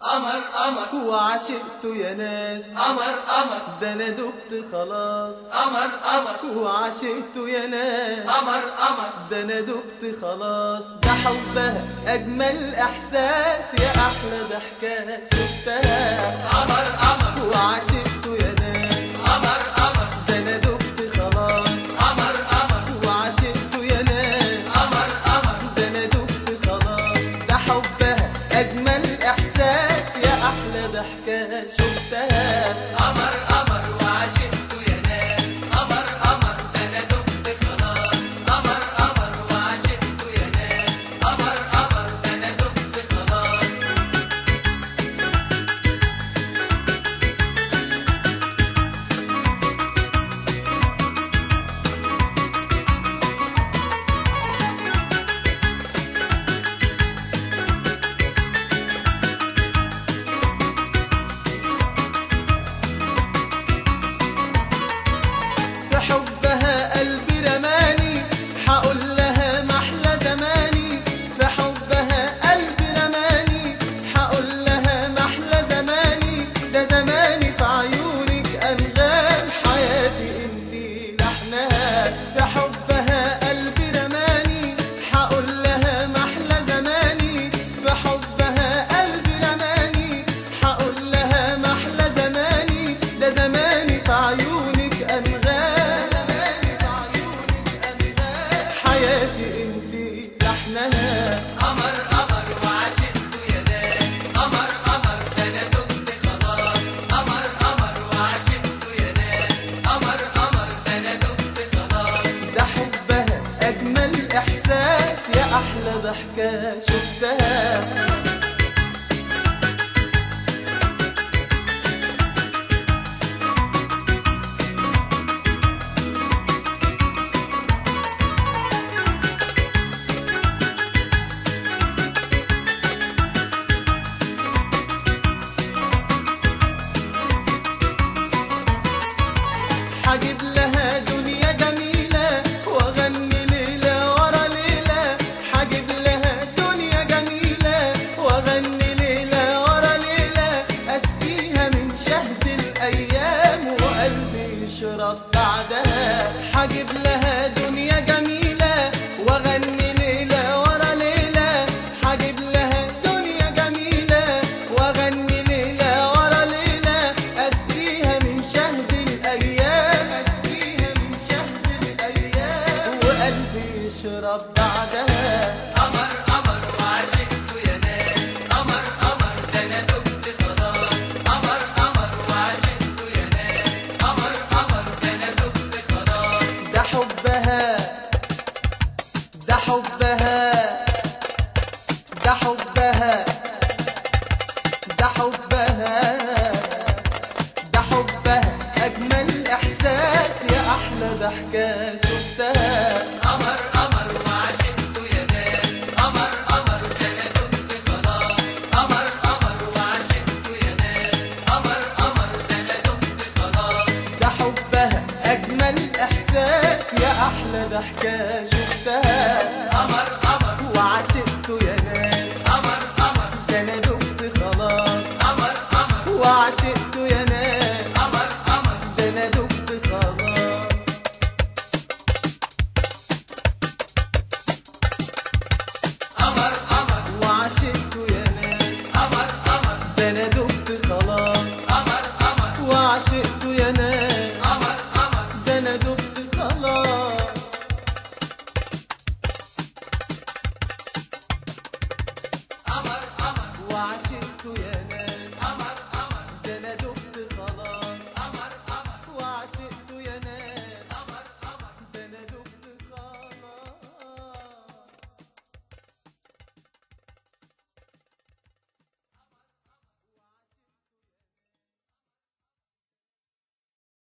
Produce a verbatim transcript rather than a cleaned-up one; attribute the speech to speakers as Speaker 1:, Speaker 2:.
Speaker 1: قمر قمر
Speaker 2: وعشقته يا ناس،
Speaker 1: قمر قمر
Speaker 2: ده انا دقت خلاص.
Speaker 1: قمر قمر
Speaker 2: وعشقته يا ناس،
Speaker 1: قمر قمر
Speaker 2: ده انا دقت خلاص. ده حبها اجمل احساس، يا احلى ضحكه شفتها.
Speaker 1: قمر قمر
Speaker 2: وعشقته يا ناس،
Speaker 1: قمر قمر
Speaker 2: ده انا دقت خلاص.
Speaker 1: قمر قمر
Speaker 2: وعشقته يا ناس،
Speaker 1: قمر قمر
Speaker 2: ده انا دقت خلاص. ده حبها اجمل احساس، يا احلى ضحكه شفتها.
Speaker 1: قمر قمر وعشقته يا ناس، قمر قمر ده انا دقت خلاص. قمر قمر وعشقته يا ناس، قمر قمر ده انا دقت خلاص.
Speaker 2: في حبها قلبي رماني، حقول لها محلى زماني. في حبها قلبي رماني، حقول لها محلى زماني. ده زماني في عيونك أنغام، حياتي انتي لحنها. في حبها قلبي رماني، حقول لها محلى زماني. في حبها قلبي رماني، حقول لها محلى زماني. ده زماني في عيونك أنغام، حياتي انتي لحنها.
Speaker 1: قمر قمر وعشقته يا ناس، قمر قمر ده انا دقت خلاص. قمر قمر وعشقته يا ناس، قمر قمر ده انا دقت خلاص.
Speaker 2: ده حبها أجمل إحساس، يا أحلى ضحكة شفتها. حجيب لها دنيا جميلة، وأغني ليلة ورا ليلة. حجيب لها دنيا جميلة، وأغني ليلة ورا ليلة. أسقيها من شهد الأيام، وقلبي يشرب بعدها. حجيب لها دنيا جميلة، وأغني ليلة ورا ليلة. حجيب لها دنيا جميلة، وأغني ليلة ورا ليلة. أسقيها من شهد الأيام، أسقيها من شهد الأيام، وقلبي يشرب بعدها.
Speaker 1: قمر قمر وعشقته يا ناس، قمر قمر ده انا دقت خلاص. قمر قمر وعشقته يا ناس، قمر قمر ده انا دقت خلاص.
Speaker 2: ده حبها، ده حبها، ده حبها، ده حبها، ده حبها أجمل إحساس، يا أحلى ضحكة شفتها.
Speaker 1: قمر قمر وعشقته يا ناس، قمر قمر ده انا دقت خلاص. قمر قمر وعشقته يا ناس، قمر قمر ده انا دقت خلاص.
Speaker 2: ده حبها أجمل إحساس، يا أحلى ضحكة شفتها.